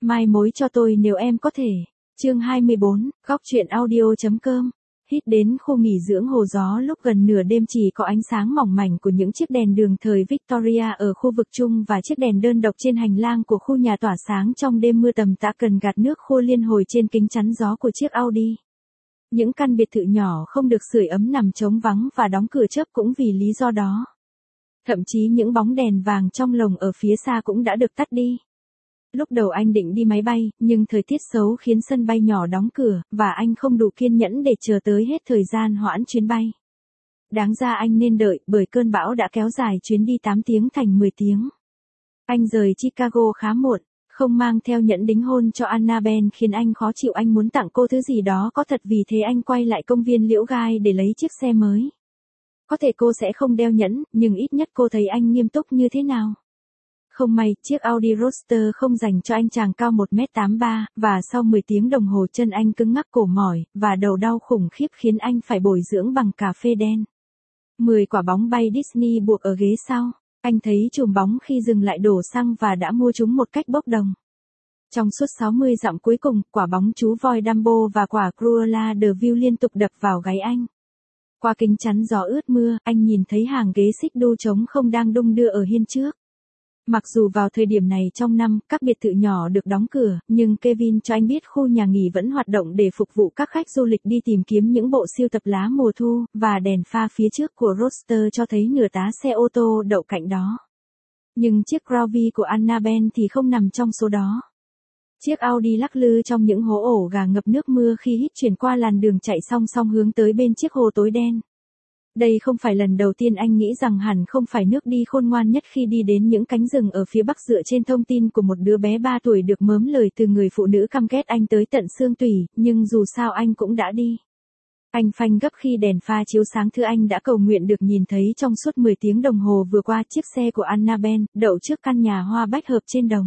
Mai mối cho tôi nếu em có thể. Chương 24, góc truyện audio.com. Hít đến khu nghỉ dưỡng Hồ Gió lúc gần nửa đêm chỉ có ánh sáng mỏng mảnh của những chiếc đèn đường thời Victoria ở khu vực chung và chiếc đèn đơn độc trên hành lang của khu nhà tỏa sáng trong đêm mưa tầm tã cần gạt nước khô liên hồi trên kính chắn gió của chiếc Audi. Những căn biệt thự nhỏ không được sưởi ấm nằm trống vắng và đóng cửa chớp cũng vì lý do đó. Thậm chí những bóng đèn vàng trong lồng ở phía xa cũng đã được tắt đi. Lúc đầu anh định đi máy bay, nhưng thời tiết xấu khiến sân bay nhỏ đóng cửa, và anh không đủ kiên nhẫn để chờ tới hết thời gian hoãn chuyến bay. Đáng ra anh nên đợi, bởi cơn bão đã kéo dài chuyến đi 8 tiếng thành 10 tiếng. Anh rời Chicago khá muộn, không mang theo nhẫn đính hôn cho Annabelle khiến anh khó chịu. Anh muốn tặng cô thứ gì đó có thật, vì thế anh quay lại công viên Liễu Gai để lấy chiếc xe mới. Có thể cô sẽ không đeo nhẫn, nhưng ít nhất cô thấy anh nghiêm túc như thế nào. Không may, chiếc Audi Roadster không dành cho anh chàng cao 1m83, và sau 10 tiếng đồng hồ chân anh cứng ngắc, cổ mỏi, và đầu đau khủng khiếp khiến anh phải bồi dưỡng bằng cà phê đen. 10 quả bóng bay Disney buộc ở ghế sau. Anh thấy chùm bóng khi dừng lại đổ xăng và đã mua chúng một cách bốc đồng. Trong suốt 60 dặm cuối cùng, quả bóng chú voi Dumbo và quả Cruella de Vil liên tục đập vào gáy anh. Qua kính chắn gió ướt mưa, anh nhìn thấy hàng ghế xích đu trống không đang đung đưa ở hiên trước. Mặc dù vào thời điểm này trong năm, các biệt thự nhỏ được đóng cửa, nhưng Kevin cho anh biết khu nhà nghỉ vẫn hoạt động để phục vụ các khách du lịch đi tìm kiếm những bộ sưu tập lá mùa thu, và đèn pha phía trước của Roadster cho thấy nửa tá xe ô tô đậu cạnh đó. Nhưng chiếc Groovy của Annabelle thì không nằm trong số đó. Chiếc Audi lắc lư trong những hố ổ gà ngập nước mưa khi hít chuyển qua làn đường chạy song song hướng tới bên chiếc hồ tối đen. Đây không phải lần đầu tiên anh nghĩ rằng hẳn không phải nước đi khôn ngoan nhất khi đi đến những cánh rừng ở phía bắc dựa trên thông tin của một đứa bé 3 tuổi được mớm lời từ người phụ nữ căm ghét anh tới tận xương tủy, nhưng dù sao anh cũng đã đi. Anh phanh gấp khi đèn pha chiếu sáng thứ anh đã cầu nguyện được nhìn thấy trong suốt 10 tiếng đồng hồ vừa qua. Chiếc xe của Annabelle đậu trước căn nhà hoa bách hợp trên đồng.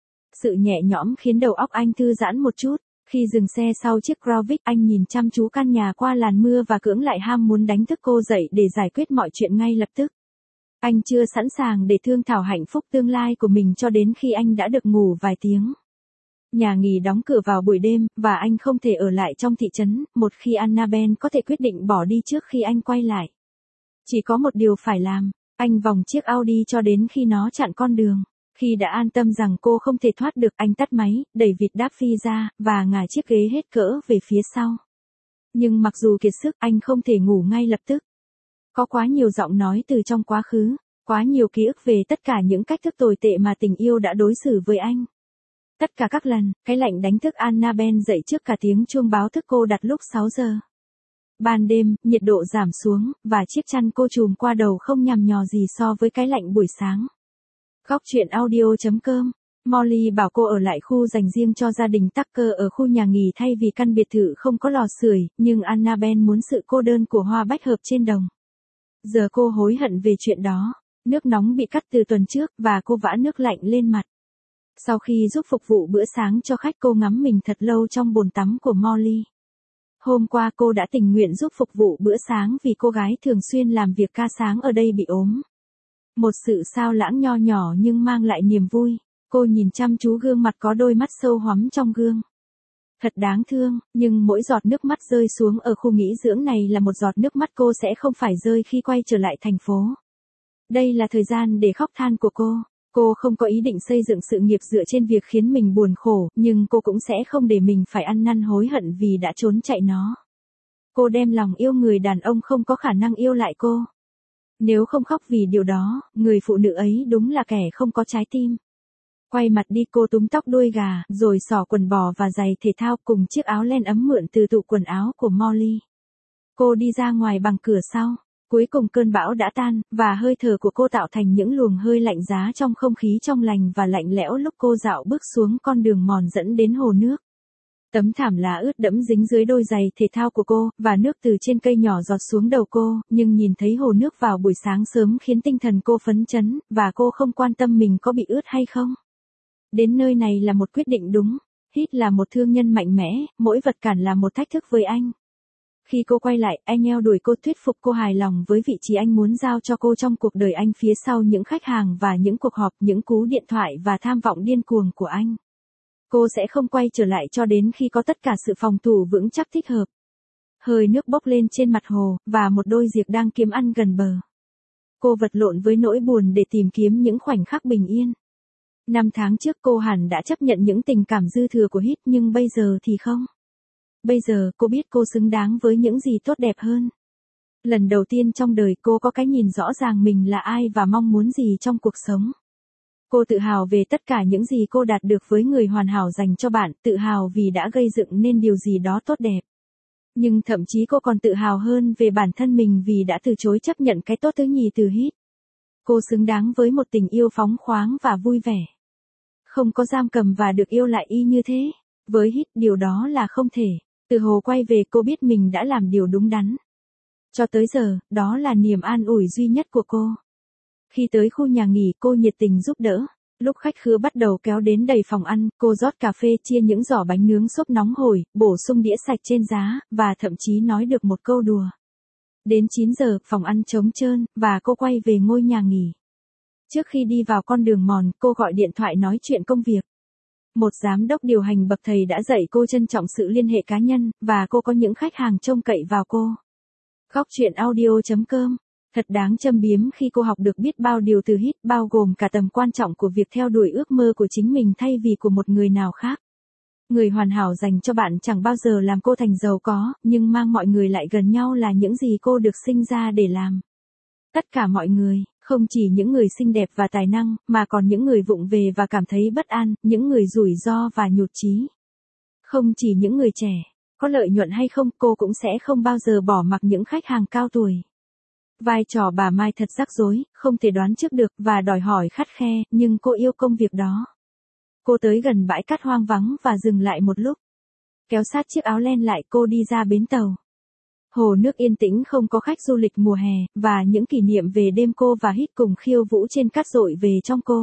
Sự nhẹ nhõm khiến đầu óc anh thư giãn một chút. Khi dừng xe sau chiếc Groovy, anh nhìn chăm chú căn nhà qua làn mưa và cưỡng lại ham muốn đánh thức cô dậy để giải quyết mọi chuyện ngay lập tức. Anh chưa sẵn sàng để thương thảo hạnh phúc tương lai của mình cho đến khi anh đã được ngủ vài tiếng. Nhà nghỉ đóng cửa vào buổi đêm, và anh không thể ở lại trong thị trấn, một khi Annabelle có thể quyết định bỏ đi trước khi anh quay lại. Chỉ có một điều phải làm, anh vòng chiếc Audi cho đến khi nó chặn con đường. Khi đã an tâm rằng cô không thể thoát được, anh tắt máy, đẩy vịt đáp phi ra, và ngả chiếc ghế hết cỡ về phía sau. Nhưng mặc dù kiệt sức, anh không thể ngủ ngay lập tức. Có quá nhiều giọng nói từ trong quá khứ, quá nhiều ký ức về tất cả những cách thức tồi tệ mà tình yêu đã đối xử với anh. Tất cả các lần, cái lạnh đánh thức Annabelle dậy trước cả tiếng chuông báo thức cô đặt lúc 6 giờ. Ban đêm, nhiệt độ giảm xuống, và chiếc chăn cô trùm qua đầu không nhằm nhò gì so với cái lạnh buổi sáng. Góc truyện audio.com. Molly bảo cô ở lại khu dành riêng cho gia đình Tucker ở khu nhà nghỉ thay vì căn biệt thự không có lò sưởi, nhưng Annabelle muốn sự cô đơn của hoa bách hợp trên đồng. Giờ cô hối hận về chuyện đó. Nước nóng bị cắt từ tuần trước, và cô vã nước lạnh lên mặt. Sau khi giúp phục vụ bữa sáng cho khách, cô ngắm mình thật lâu trong bồn tắm của Molly. Hôm qua cô đã tình nguyện giúp phục vụ bữa sáng vì cô gái thường xuyên làm việc ca sáng ở đây bị ốm. Một sự sao lãng nho nhỏ nhưng mang lại niềm vui. Cô nhìn chăm chú gương mặt có đôi mắt sâu hoắm trong gương. Thật đáng thương, nhưng mỗi giọt nước mắt rơi xuống ở khu nghỉ dưỡng này là một giọt nước mắt cô sẽ không phải rơi khi quay trở lại thành phố. Đây là thời gian để khóc than của cô. Cô không có ý định xây dựng sự nghiệp dựa trên việc khiến mình buồn khổ, nhưng cô cũng sẽ không để mình phải ăn năn hối hận vì đã trốn chạy nó. Cô đem lòng yêu người đàn ông không có khả năng yêu lại cô. Nếu không khóc vì điều đó, người phụ nữ ấy đúng là kẻ không có trái tim. Quay mặt đi, cô túm tóc đuôi gà, rồi xỏ quần bò và giày thể thao cùng chiếc áo len ấm mượn từ tủ quần áo của Molly. Cô đi ra ngoài bằng cửa sau. Cuối cùng cơn bão đã tan, và hơi thở của cô tạo thành những luồng hơi lạnh giá trong không khí trong lành và lạnh lẽo lúc cô dạo bước xuống con đường mòn dẫn đến hồ nước. Tấm thảm lá ướt đẫm dính dưới đôi giày thể thao của cô, và nước từ trên cây nhỏ giọt xuống đầu cô, nhưng nhìn thấy hồ nước vào buổi sáng sớm khiến tinh thần cô phấn chấn, và cô không quan tâm mình có bị ướt hay không. Đến nơi này là một quyết định đúng. Hít là một thương nhân mạnh mẽ, mỗi vật cản là một thách thức với anh. Khi cô quay lại, anh eo đuổi cô, thuyết phục cô hài lòng với vị trí anh muốn giao cho cô trong cuộc đời anh phía sau những khách hàng và những cuộc họp, những cú điện thoại và tham vọng điên cuồng của anh. Cô sẽ không quay trở lại cho đến khi có tất cả sự phòng thủ vững chắc thích hợp. Hơi nước bốc lên trên mặt hồ, và một đôi diệc đang kiếm ăn gần bờ. Cô vật lộn với nỗi buồn để tìm kiếm những khoảnh khắc bình yên. 5 tháng trước cô hẳn đã chấp nhận những tình cảm dư thừa của Hít, nhưng bây giờ thì không. Bây giờ cô biết cô xứng đáng với những gì tốt đẹp hơn. Lần đầu tiên trong đời cô có cái nhìn rõ ràng mình là ai và mong muốn gì trong cuộc sống. Cô tự hào về tất cả những gì cô đạt được với người hoàn hảo dành cho bạn, tự hào vì đã gây dựng nên điều gì đó tốt đẹp. Nhưng thậm chí cô còn tự hào hơn về bản thân mình vì đã từ chối chấp nhận cái tốt thứ nhì từ Hít. Cô xứng đáng với một tình yêu phóng khoáng và vui vẻ. Không có giam cầm và được yêu lại y như thế. Với Hít điều đó là không thể. Từ hồ quay về cô biết mình đã làm điều đúng đắn. Cho tới giờ, đó là niềm an ủi duy nhất của cô. Khi tới khu nhà nghỉ cô nhiệt tình giúp đỡ. Lúc khách khứa bắt đầu kéo đến đầy phòng ăn, cô rót cà phê, chia những giỏ bánh nướng xốp nóng hổi, bổ sung đĩa sạch trên giá, và thậm chí nói được một câu đùa. Đến 9 giờ, phòng ăn trống trơn, và cô quay về ngôi nhà nghỉ. Trước khi đi vào con đường mòn, cô gọi điện thoại nói chuyện công việc. Một giám đốc điều hành bậc thầy đã dạy cô trân trọng sự liên hệ cá nhân, và cô có những khách hàng trông cậy vào cô. Góc chuyện audio.com. Thật đáng châm biếm khi cô học được biết bao điều từ Hít, bao gồm cả tầm quan trọng của việc theo đuổi ước mơ của chính mình thay vì của một người nào khác. Người hoàn hảo dành cho bạn chẳng bao giờ làm cô thành giàu có, nhưng mang mọi người lại gần nhau là những gì cô được sinh ra để làm. Tất cả mọi người, không chỉ những người xinh đẹp và tài năng, mà còn những người vụng về và cảm thấy bất an, những người rủi ro và nhụt chí. Không chỉ những người trẻ, có lợi nhuận hay không, cô cũng sẽ không bao giờ bỏ mặc những khách hàng cao tuổi. Vai trò bà Mai thật rắc rối, không thể đoán trước được và đòi hỏi khắt khe, nhưng cô yêu công việc đó. Cô tới gần bãi cát hoang vắng và dừng lại một lúc. Kéo sát chiếc áo len lại cô đi ra bến tàu. Hồ nước yên tĩnh không có khách du lịch mùa hè, và những kỷ niệm về đêm cô và Hít cùng khiêu vũ trên cát dội về trong cô.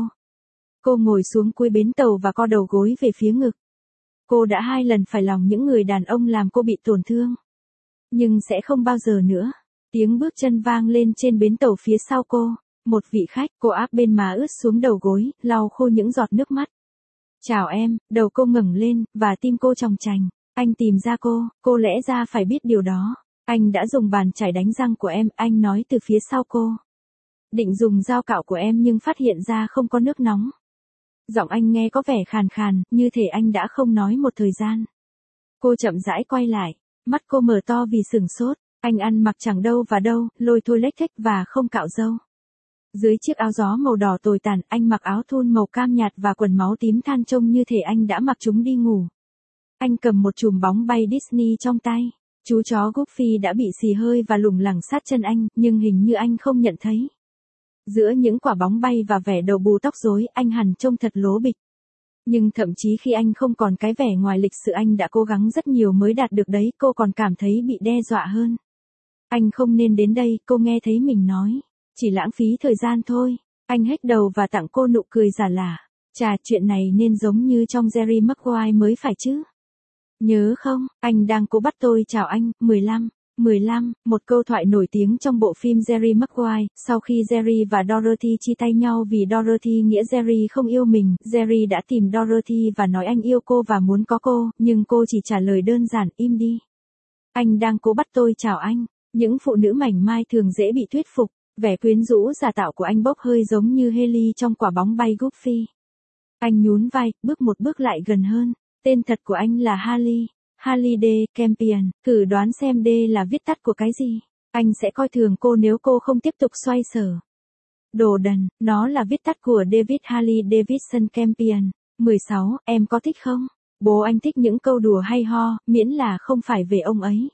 Cô ngồi xuống cuối bến tàu và co đầu gối về phía ngực. Cô đã 2 lần phải lòng những người đàn ông làm cô bị tổn thương. Nhưng sẽ không bao giờ nữa. Tiếng bước chân vang lên trên bến tàu phía sau cô. Một vị khách, cô áp bên má ướt xuống đầu gối, lau khô những giọt nước mắt. Chào em, đầu cô ngẩng lên, và tim cô chòng chành. Anh tìm ra cô lẽ ra phải biết điều đó. Anh đã dùng bàn chải đánh răng của em, anh nói từ phía sau cô. Định dùng dao cạo của em nhưng phát hiện ra không có nước nóng. Giọng anh nghe có vẻ khàn khàn, như thể anh đã không nói một thời gian. Cô chậm rãi quay lại, mắt cô mở to vì sửng sốt. Anh ăn mặc chẳng đâu và đâu, lôi thôi lếch thếch và không cạo râu. Dưới chiếc áo gió màu đỏ tồi tàn, anh mặc áo thun màu cam nhạt và quần máu tím than trông như thể anh đã mặc chúng đi ngủ. Anh cầm một chùm bóng bay Disney trong tay. Chú chó Goofy đã bị xì hơi và lủng lẳng sát chân anh, nhưng hình như anh không nhận thấy. Giữa những quả bóng bay và vẻ đầu bù tóc rối, anh hẳn trông thật lố bịch. Nhưng thậm chí khi anh không còn cái vẻ ngoài lịch sự anh đã cố gắng rất nhiều mới đạt được đấy, cô còn cảm thấy bị đe dọa hơn. Anh không nên đến đây, cô nghe thấy mình nói. Chỉ lãng phí thời gian thôi. Anh hếch đầu và tặng cô nụ cười giả lả. Chà, chuyện này nên giống như trong Jerry Maguire mới phải chứ. Nhớ không, anh đang cố bắt tôi chào anh. 15, một câu thoại nổi tiếng trong bộ phim Jerry Maguire. Sau khi Jerry và Dorothy chia tay nhau vì Dorothy nghĩa Jerry không yêu mình, Jerry đã tìm Dorothy và nói anh yêu cô và muốn có cô, nhưng cô chỉ trả lời đơn giản, im đi. Anh đang cố bắt tôi chào anh. Những phụ nữ mảnh mai thường dễ bị thuyết phục. Vẻ quyến rũ giả tạo của anh bốc hơi giống như Haley trong quả bóng bay Goofy. Anh nhún vai, bước một bước lại gần hơn. Tên thật của anh là Harley. Harley D. Campion. Thử đoán xem D là viết tắt của cái gì. Anh sẽ coi thường cô nếu cô không tiếp tục xoay sở. Đồ đần, nó là viết tắt của David Harley Davidson Campion. 16, em có thích không? Bố anh thích những câu đùa hay ho, miễn là không phải về ông ấy.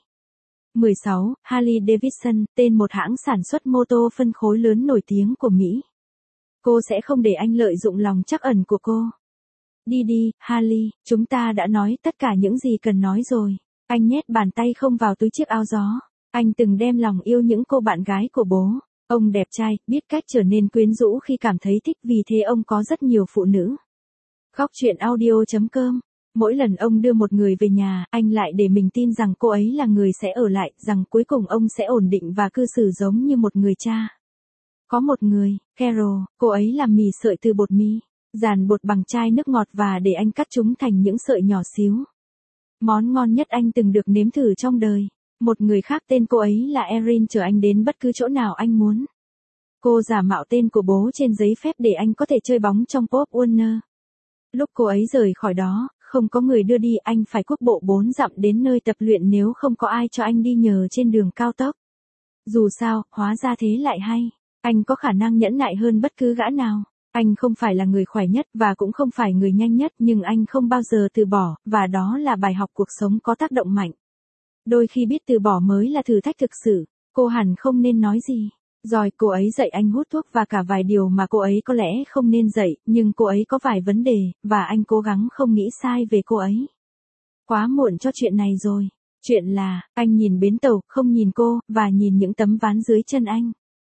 16. Harley Davidson, tên một hãng sản xuất mô tô phân khối lớn nổi tiếng của Mỹ. Cô sẽ không để anh lợi dụng lòng trắc ẩn của cô. Đi đi, Harley, chúng ta đã nói tất cả những gì cần nói rồi. Anh nhét bàn tay không vào túi chiếc áo gió. Anh từng đem lòng yêu những cô bạn gái của bố. Ông đẹp trai, biết cách trở nên quyến rũ khi cảm thấy thích, vì thế ông có rất nhiều phụ nữ. Góc chuyện audio.com. Mỗi lần ông đưa một người về nhà, anh lại để mình tin rằng cô ấy là người sẽ ở lại, rằng cuối cùng ông sẽ ổn định và cư xử giống như một người cha. Có một người, Carol, cô ấy làm mì sợi từ bột mì. Dàn bột bằng chai nước ngọt và để anh cắt chúng thành những sợi nhỏ xíu. Món ngon nhất anh từng được nếm thử trong đời. Một người khác tên cô ấy là Erin chở anh đến bất cứ chỗ nào anh muốn. Cô giả mạo tên của bố trên giấy phép để anh có thể chơi bóng trong Pop Warner. Lúc cô ấy rời khỏi đó, không có người đưa đi, anh phải cuốc bộ 4 dặm đến nơi tập luyện nếu không có ai cho anh đi nhờ trên đường cao tốc. Dù sao, hóa ra thế lại hay. Anh có khả năng nhẫn nại hơn bất cứ gã nào. Anh không phải là người khỏe nhất và cũng không phải người nhanh nhất, nhưng anh không bao giờ từ bỏ, và đó là bài học cuộc sống có tác động mạnh. Đôi khi biết từ bỏ mới là thử thách thực sự. Cô hẳn không nên nói gì. Rồi cô ấy dạy anh hút thuốc và cả vài điều mà cô ấy có lẽ không nên dạy, nhưng cô ấy có vài vấn đề, và anh cố gắng không nghĩ sai về cô ấy. Quá muộn cho chuyện này rồi. Chuyện là, anh nhìn bến tàu, không nhìn cô, và nhìn những tấm ván dưới chân anh.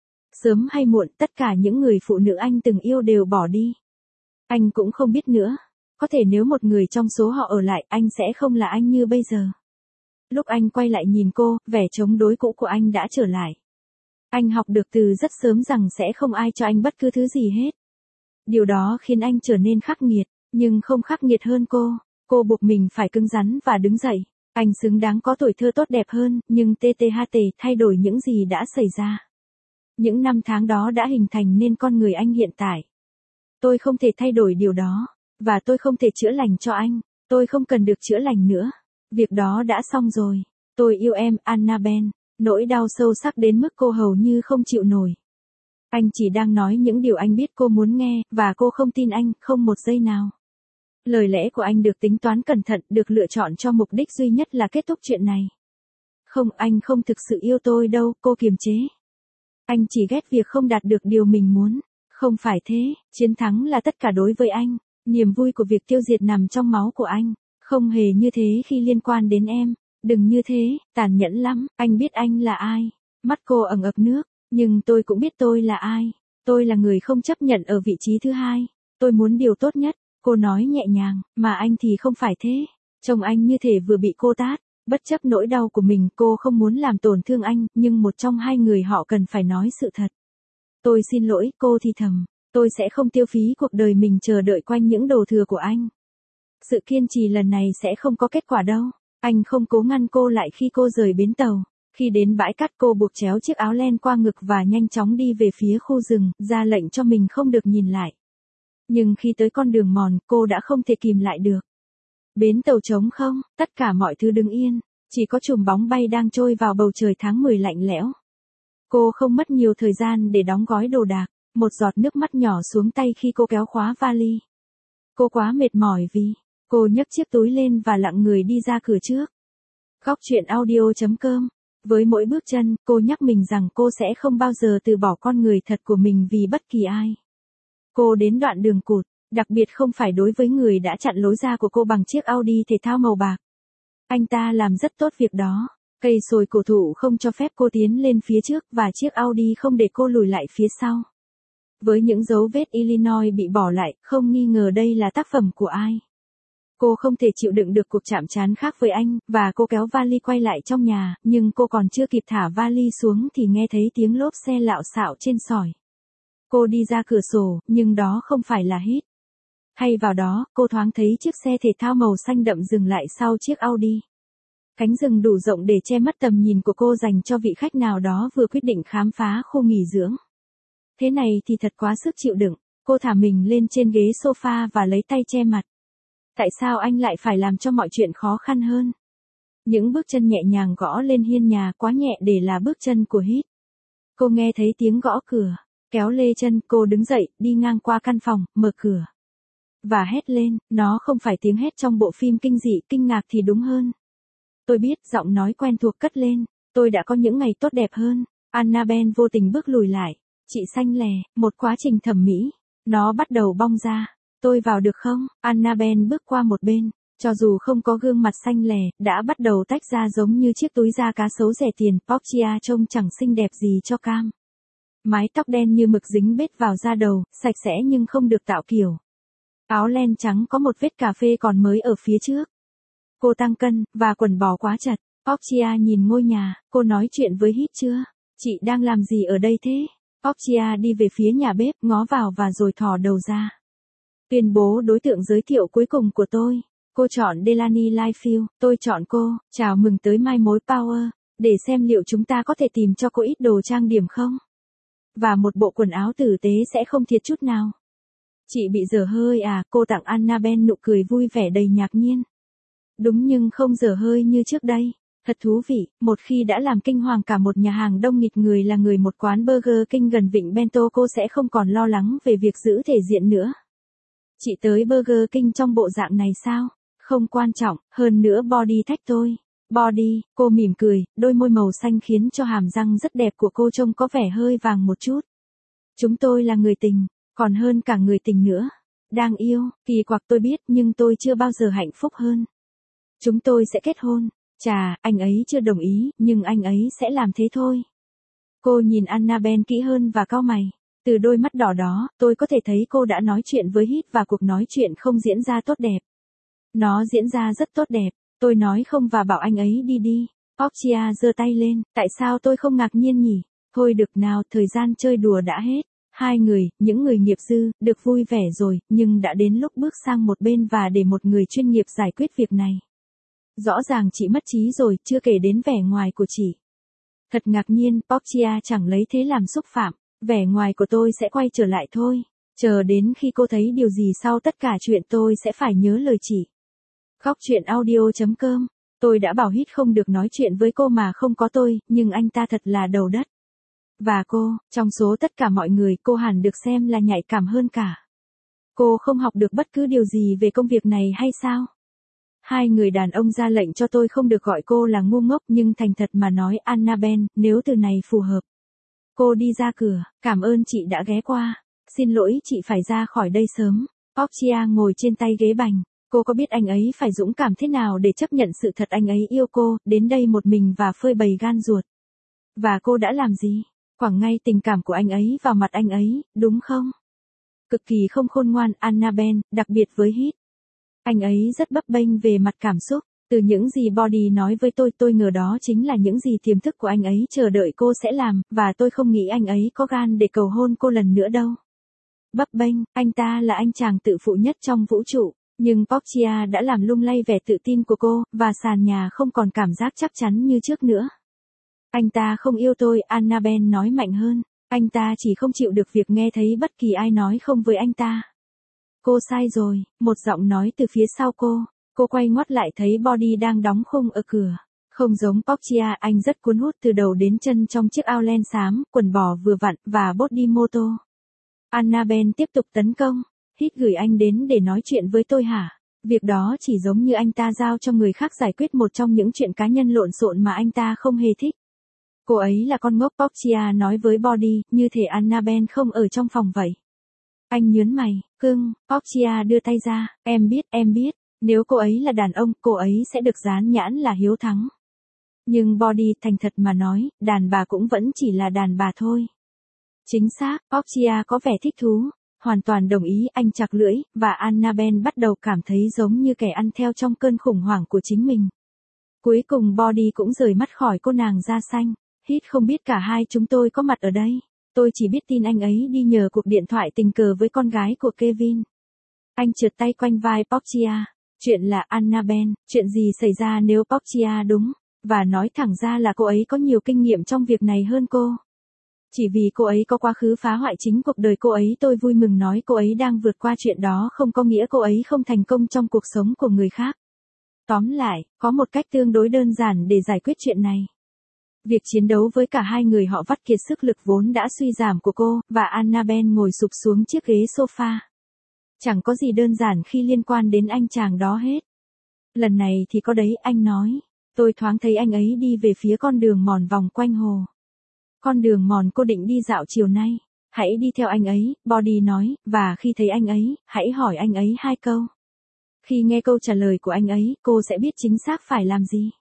Sớm hay muộn, tất cả những người phụ nữ anh từng yêu đều bỏ đi. Anh cũng không biết nữa. Có thể nếu một người trong số họ ở lại, anh sẽ không là anh như bây giờ. Lúc anh quay lại nhìn cô, vẻ chống đối cũ của anh đã trở lại. Anh học được từ rất sớm rằng sẽ không ai cho anh bất cứ thứ gì hết. Điều đó khiến anh trở nên khắc nghiệt, nhưng không khắc nghiệt hơn cô. Cô buộc mình phải cứng rắn và đứng dậy. Anh xứng đáng có tuổi thơ tốt đẹp hơn, nhưng TTHT thay đổi những gì đã xảy ra. Những năm tháng đó đã hình thành nên con người anh hiện tại. Tôi không thể thay đổi điều đó, và tôi không thể chữa lành cho anh. Tôi không cần được chữa lành nữa. Việc đó đã xong rồi. Tôi yêu em, Annabelle. Nỗi đau sâu sắc đến mức cô hầu như không chịu nổi. Anh chỉ đang nói những điều anh biết cô muốn nghe, và cô không tin anh, không một giây nào. Lời lẽ của anh được tính toán cẩn thận, được lựa chọn cho mục đích duy nhất là kết thúc chuyện này. Không, anh không thực sự yêu tôi đâu, cô kiềm chế. Anh chỉ ghét việc không đạt được điều mình muốn. Không phải thế, chiến thắng là tất cả đối với anh. Niềm vui của việc tiêu diệt nằm trong máu của anh. Không hề như thế khi liên quan đến em. Đừng như thế, tàn nhẫn lắm, anh biết anh là ai. Mắt cô ẩn ực nước, nhưng tôi cũng biết tôi là ai. Tôi là người không chấp nhận ở vị trí thứ hai. Tôi muốn điều tốt nhất, cô nói nhẹ nhàng, mà anh thì không phải thế. Trông anh như thể vừa bị cô tát. Bất chấp nỗi đau của mình, cô không muốn làm tổn thương anh, nhưng một trong hai người họ cần phải nói sự thật. Tôi xin lỗi, cô thì thầm. Tôi sẽ không tiêu phí cuộc đời mình chờ đợi quanh những đồ thừa của anh. Sự kiên trì lần này sẽ không có kết quả đâu. Anh không cố ngăn cô lại khi cô rời bến tàu. Khi đến bãi cát cô buộc chéo chiếc áo len qua ngực và nhanh chóng đi về phía khu rừng, ra lệnh cho mình không được nhìn lại. Nhưng khi tới con đường mòn, cô đã không thể kìm lại được. Bến tàu trống không, tất cả mọi thứ đứng yên, chỉ có chùm bóng bay đang trôi vào bầu trời tháng 10 lạnh lẽo. Cô không mất nhiều thời gian để đóng gói đồ đạc, một giọt nước mắt nhỏ xuống tay khi cô kéo khóa vali. Cô quá mệt mỏi vì, cô nhấc chiếc túi lên và lặng người đi ra cửa trước. Góc chuyện audio.com. Với mỗi bước chân, cô nhắc mình rằng cô sẽ không bao giờ từ bỏ con người thật của mình vì bất kỳ ai. Cô đến đoạn đường cụt, đặc biệt không phải đối với người đã chặn lối ra của cô bằng chiếc Audi thể thao màu bạc. Anh ta làm rất tốt việc đó. Cây sồi cổ thụ không cho phép cô tiến lên phía trước và chiếc Audi không để cô lùi lại phía sau. Với những dấu vết Illinois bị bỏ lại, không nghi ngờ đây là tác phẩm của ai. Cô không thể chịu đựng được cuộc chạm trán khác với anh, và cô kéo vali quay lại trong nhà, nhưng cô còn chưa kịp thả vali xuống thì nghe thấy tiếng lốp xe lạo xạo trên sỏi. Cô đi ra cửa sổ, nhưng đó không phải là hít. Thay vào đó, cô thoáng thấy chiếc xe thể thao màu xanh đậm dừng lại sau chiếc Audi. Cánh rừng đủ rộng để che mất tầm nhìn của cô dành cho vị khách nào đó vừa quyết định khám phá khu nghỉ dưỡng. Thế này thì thật quá sức chịu đựng, cô thả mình lên trên ghế sofa và lấy tay che mặt. Tại sao anh lại phải làm cho mọi chuyện khó khăn hơn? Những bước chân nhẹ nhàng gõ lên hiên nhà quá nhẹ để là bước chân của Hít. Cô nghe thấy tiếng gõ cửa, kéo lê chân, cô đứng dậy, đi ngang qua căn phòng, mở cửa. Và hét lên, nó không phải tiếng hét trong bộ phim kinh dị, kinh ngạc thì đúng hơn. Tôi biết, giọng nói quen thuộc cất lên, tôi đã có những ngày tốt đẹp hơn. Annabelle vô tình bước lùi lại. Chị xanh lè, một quá trình thẩm mỹ. Nó bắt đầu bong ra. Tôi vào được không? Annabelle bước qua một bên. Cho dù không có gương mặt xanh lè, đã bắt đầu tách ra giống như chiếc túi da cá sấu rẻ tiền. Portia trông chẳng xinh đẹp gì cho cam. Mái tóc đen như mực dính bết vào da đầu, sạch sẽ nhưng không được tạo kiểu. Áo len trắng có một vết cà phê còn mới ở phía trước. Cô tăng cân, và quần bò quá chặt. Portia nhìn ngôi nhà, cô nói chuyện với Hít chưa? Chị đang làm gì ở đây thế? Portia đi về phía nhà bếp, ngó vào và rồi thò đầu ra. Tuyên bố đối tượng giới thiệu cuối cùng của tôi. Cô chọn Delaney Lightfield, tôi chọn cô. Chào mừng tới mai mối Power. Để xem liệu chúng ta có thể tìm cho cô ít đồ trang điểm không? Và một bộ quần áo tử tế sẽ không thiệt chút nào. Chị bị dở hơi à? Cô tặng Annabelle nụ cười vui vẻ đầy ngạc nhiên. Đúng, nhưng không dở hơi như trước đây. Thật thú vị, một khi đã làm kinh hoàng cả một nhà hàng đông nghịt người là người một quán Burger King gần vịnh Bento, cô sẽ không còn lo lắng về việc giữ thể diện nữa. Chị tới Burger King trong bộ dạng này sao? Không quan trọng, hơn nữa body thách tôi. Body, cô mỉm cười, đôi môi màu xanh khiến cho hàm răng rất đẹp của cô trông có vẻ hơi vàng một chút. Chúng tôi là người tình, còn hơn cả người tình nữa. Đang yêu, kỳ quặc tôi biết, nhưng tôi chưa bao giờ hạnh phúc hơn. Chúng tôi sẽ kết hôn. Chà, anh ấy chưa đồng ý, nhưng anh ấy sẽ làm thế thôi. Cô nhìn Annabelle kỹ hơn và cau mày. Từ đôi mắt đỏ đó, tôi có thể thấy cô đã nói chuyện với Hít và cuộc nói chuyện không diễn ra tốt đẹp. Nó diễn ra rất tốt đẹp. Tôi nói không và bảo anh ấy đi đi. Portia giơ tay lên, tại sao tôi không ngạc nhiên nhỉ? Thôi được nào, thời gian chơi đùa đã hết. Hai người, những người nghiệp dư, được vui vẻ rồi, nhưng đã đến lúc bước sang một bên và để một người chuyên nghiệp giải quyết việc này. Rõ ràng chị mất trí rồi, chưa kể đến vẻ ngoài của chị. Thật ngạc nhiên, Portia chẳng lấy thế làm xúc phạm. Vẻ ngoài của tôi sẽ quay trở lại thôi. Chờ đến khi cô thấy điều gì sau tất cả chuyện tôi sẽ phải nhớ lời chị. Góc chuyện audio.com. Tôi đã bảo Hít không được nói chuyện với cô mà không có tôi, nhưng anh ta thật là đầu đất. Và cô, trong số tất cả mọi người, cô hẳn được xem là nhạy cảm hơn cả. Cô không học được bất cứ điều gì về công việc này hay sao? Hai người đàn ông ra lệnh cho tôi không được gọi cô là ngu ngốc, nhưng thành thật mà nói Annabelle, nếu từ này phù hợp. Cô đi ra cửa, cảm ơn chị đã ghé qua. Xin lỗi, chị phải ra khỏi đây sớm. Portia ngồi trên tay ghế bành. Cô có biết anh ấy phải dũng cảm thế nào để chấp nhận sự thật anh ấy yêu cô, đến đây một mình và phơi bày gan ruột. Và cô đã làm gì? Quẳng ngay tình cảm của anh ấy vào mặt anh ấy, đúng không? Cực kỳ không khôn ngoan, Annabelle, đặc biệt với Hít. Anh ấy rất bấp bênh về mặt cảm xúc. Từ những gì Body nói với tôi ngờ đó chính là những gì tiềm thức của anh ấy chờ đợi cô sẽ làm, và tôi không nghĩ anh ấy có gan để cầu hôn cô lần nữa đâu. Bấp bênh, anh ta là anh chàng tự phụ nhất trong vũ trụ, nhưng Portia đã làm lung lay vẻ tự tin của cô, và sàn nhà không còn cảm giác chắc chắn như trước nữa. Anh ta không yêu tôi, Annabelle nói mạnh hơn. Anh ta chỉ không chịu được việc nghe thấy bất kỳ ai nói không với anh ta. Cô sai rồi, một giọng nói từ phía sau cô. Cô quay ngoắt lại thấy Body đang đóng khung ở cửa. Không giống Portia, anh rất cuốn hút từ đầu đến chân trong chiếc áo len xám, quần bò vừa vặn, và bốt đi mô tô. Annabelle tiếp tục tấn công. Hít gửi anh đến để nói chuyện với tôi hả? Việc đó chỉ giống như anh ta giao cho người khác giải quyết một trong những chuyện cá nhân lộn xộn mà anh ta không hề thích. Cô ấy là con ngốc, Portia nói với Body, như thể Annabelle không ở trong phòng vậy. Anh nhớn mày, cưng, Portia đưa tay ra, em biết, nếu cô ấy là đàn ông, cô ấy sẽ được dán nhãn là hiếu thắng. Nhưng Body thành thật mà nói, đàn bà cũng vẫn chỉ là đàn bà thôi. Chính xác, Portia có vẻ thích thú. Hoàn toàn đồng ý, anh chặt lưỡi, và Annabelle bắt đầu cảm thấy giống như kẻ ăn theo trong cơn khủng hoảng của chính mình. Cuối cùng Body cũng rời mắt khỏi cô nàng da xanh. Hít không biết cả hai chúng tôi có mặt ở đây. Tôi chỉ biết tin anh ấy đi nhờ cuộc điện thoại tình cờ với con gái của Kevin. Anh trượt tay quanh vai Portia. Chuyện là Annabelle, chuyện gì xảy ra nếu Portia đúng, và nói thẳng ra là cô ấy có nhiều kinh nghiệm trong việc này hơn cô. Chỉ vì cô ấy có quá khứ phá hoại chính cuộc đời cô ấy, tôi vui mừng nói cô ấy đang vượt qua chuyện đó không có nghĩa cô ấy không thành công trong cuộc sống của người khác. Tóm lại, có một cách tương đối đơn giản để giải quyết chuyện này. Việc chiến đấu với cả hai người họ vắt kiệt sức lực vốn đã suy giảm của cô, và Annabelle ngồi sụp xuống chiếc ghế sofa. Chẳng có gì đơn giản khi liên quan đến anh chàng đó hết. Lần này thì có đấy, anh nói. Tôi thoáng thấy anh ấy đi về phía con đường mòn vòng quanh hồ. Con đường mòn cô định đi dạo chiều nay. Hãy đi theo anh ấy, Body nói, và khi thấy anh ấy, hãy hỏi anh ấy 2 câu. Khi nghe câu trả lời của anh ấy, cô sẽ biết chính xác phải làm gì.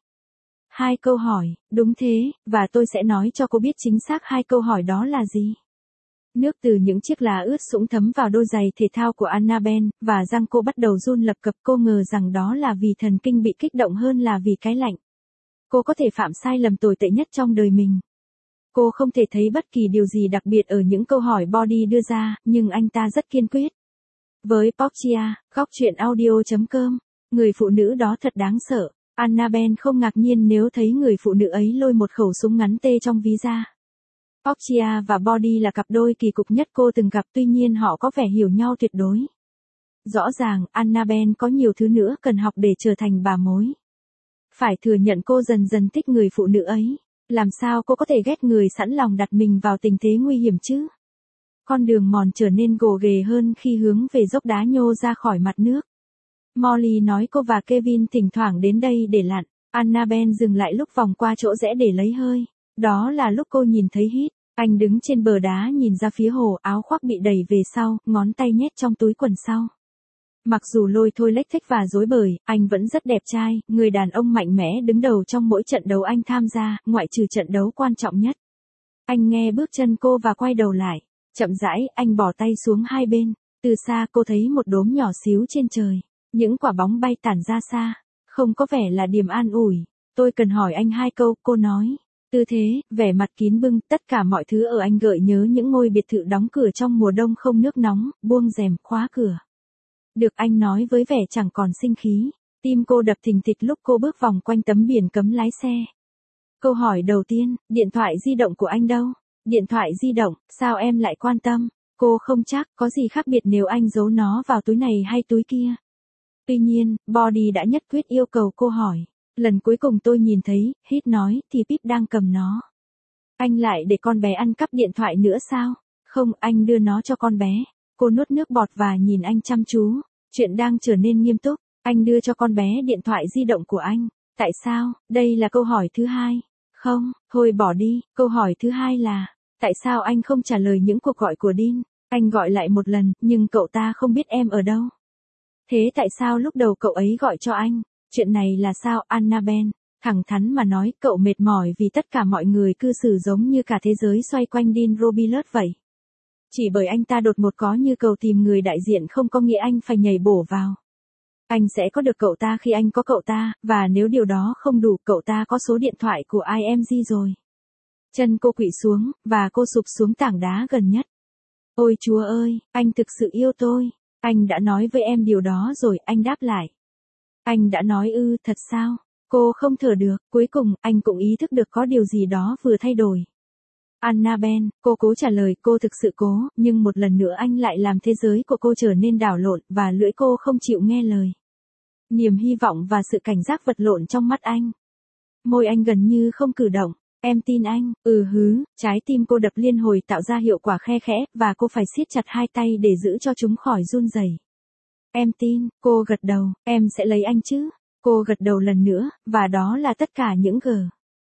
2 câu hỏi, đúng thế, và tôi sẽ nói cho cô biết chính xác 2 câu hỏi đó là gì. Nước từ những chiếc lá ướt sũng thấm vào đôi giày thể thao của Annabelle, và răng cô bắt đầu run lập cập. Cô ngờ rằng đó là vì thần kinh bị kích động hơn là vì cái lạnh. Cô có thể phạm sai lầm tồi tệ nhất trong đời mình. Cô không thể thấy bất kỳ điều gì đặc biệt ở những câu hỏi Body đưa ra, nhưng anh ta rất kiên quyết. Với Portia, góc truyện audio.com, người phụ nữ đó thật đáng sợ. Annabelle không ngạc nhiên nếu thấy người phụ nữ ấy lôi một khẩu súng ngắn tê trong ví ra. Portia và Body là cặp đôi kỳ cục nhất cô từng gặp, tuy nhiên họ có vẻ hiểu nhau tuyệt đối. Rõ ràng, Annabelle có nhiều thứ nữa cần học để trở thành bà mối. Phải thừa nhận cô dần dần thích người phụ nữ ấy. Làm sao cô có thể ghét người sẵn lòng đặt mình vào tình thế nguy hiểm chứ? Con đường mòn trở nên gồ ghề hơn khi hướng về dốc đá nhô ra khỏi mặt nước. Molly nói cô và Kevin thỉnh thoảng đến đây để lặn. Annabelle dừng lại lúc vòng qua chỗ rẽ để lấy hơi. Đó là lúc cô nhìn thấy Heath. Anh đứng trên bờ đá nhìn ra phía hồ, áo khoác bị đẩy về sau, ngón tay nhét trong túi quần sau. Mặc dù lôi thôi lếch thếch và rối bời, anh vẫn rất đẹp trai, người đàn ông mạnh mẽ đứng đầu trong mỗi trận đấu anh tham gia, ngoại trừ trận đấu quan trọng nhất. Anh nghe bước chân cô và quay đầu lại. Chậm rãi, anh bỏ tay xuống hai bên. Từ xa cô thấy một đốm nhỏ xíu trên trời. Những quả bóng bay tản ra xa. Không có vẻ là điểm an ủi. Tôi cần hỏi anh hai câu, cô nói. Tư thế, vẻ mặt kín bưng, tất cả mọi thứ ở anh gợi nhớ những ngôi biệt thự đóng cửa trong mùa đông không nước nóng, buông rèm, khóa cửa. Được, anh nói với vẻ chẳng còn sinh khí. Tim cô đập thình thịch lúc cô bước vòng quanh tấm biển cấm lái xe. Câu hỏi đầu tiên, điện thoại di động của anh đâu? Điện thoại di động, sao em lại quan tâm? Cô không chắc có gì khác biệt nếu anh giấu nó vào túi này hay túi kia. Tuy nhiên, Body đã nhất quyết yêu cầu cô hỏi. Lần cuối cùng tôi nhìn thấy, Heath nói, thì Pip đang cầm nó. Anh lại để con bé ăn cắp điện thoại nữa sao? Không, anh đưa nó cho con bé. Cô nuốt nước bọt và nhìn anh chăm chú. Chuyện đang trở nên nghiêm túc. Anh đưa cho con bé điện thoại di động của anh. Tại sao? Đây là câu hỏi thứ hai. Không, thôi bỏ đi. Câu hỏi thứ hai là, tại sao anh không trả lời những cuộc gọi của Dean? Anh gọi lại một lần, nhưng cậu ta không biết em ở đâu. Thế tại sao lúc đầu cậu ấy gọi cho anh? Chuyện này là sao, Annabelle? Thẳng thắn mà nói, cậu mệt mỏi vì tất cả mọi người cư xử giống như cả thế giới xoay quanh Dean Robilot vậy. Chỉ bởi anh ta đột ngột có nhu cầu tìm người đại diện không có nghĩa anh phải nhảy bổ vào. Anh sẽ có được cậu ta khi anh có cậu ta, và nếu điều đó không đủ, cậu ta có số điện thoại của IMG rồi. Chân cô khuỵu xuống, và cô sụp xuống tảng đá gần nhất. Ôi Chúa ơi, anh thực sự yêu tôi. Anh đã nói với em điều đó rồi, anh đáp lại. Anh đã nói ư, thật sao? Cô không thở được, cuối cùng, anh cũng ý thức được có điều gì đó vừa thay đổi. Annabelle, cô cố trả lời, cô thực sự cố, nhưng một lần nữa anh lại làm thế giới của cô trở nên đảo lộn, và lưỡi cô không chịu nghe lời. Niềm hy vọng và sự cảnh giác vật lộn trong mắt anh. Môi anh gần như không cử động. Em tin anh, trái tim cô đập liên hồi tạo ra hiệu quả khe khẽ, và cô phải siết chặt hai tay để giữ cho chúng khỏi run rẩy. Em tin, cô gật đầu, em sẽ lấy anh chứ. Cô gật đầu lần nữa, và đó là tất cả những g.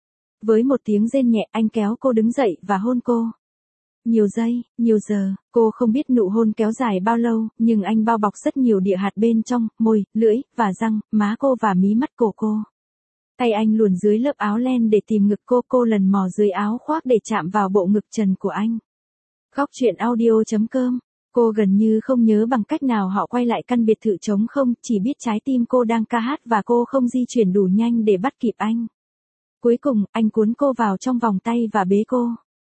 Với một tiếng rên nhẹ, anh kéo cô đứng dậy và hôn cô. Nhiều giây, nhiều giờ, cô không biết nụ hôn kéo dài bao lâu, nhưng anh bao bọc rất nhiều địa hạt bên trong, môi, lưỡi, và răng, má cô và mí mắt cổ cô. Tay anh luồn dưới lớp áo len để tìm ngực cô lần mò dưới áo khoác để chạm vào bộ ngực trần của anh. Góc truyện audio.com. Cô gần như không nhớ bằng cách nào họ quay lại căn biệt thự trống không, chỉ biết trái tim cô đang ca hát và cô không di chuyển đủ nhanh để bắt kịp anh. Cuối cùng, anh cuốn cô vào trong vòng tay và bế cô.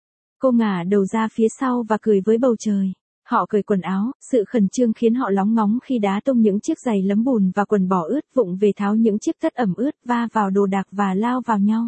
Cô ngả đầu ra phía sau và cười với bầu trời. Họ cởi quần áo, sự khẩn trương khiến họ lóng ngóng khi đá tung những chiếc giày lấm bùn và quần bò ướt vụng về tháo những chiếc tất ẩm ướt va vào đồ đạc và lao vào nhau.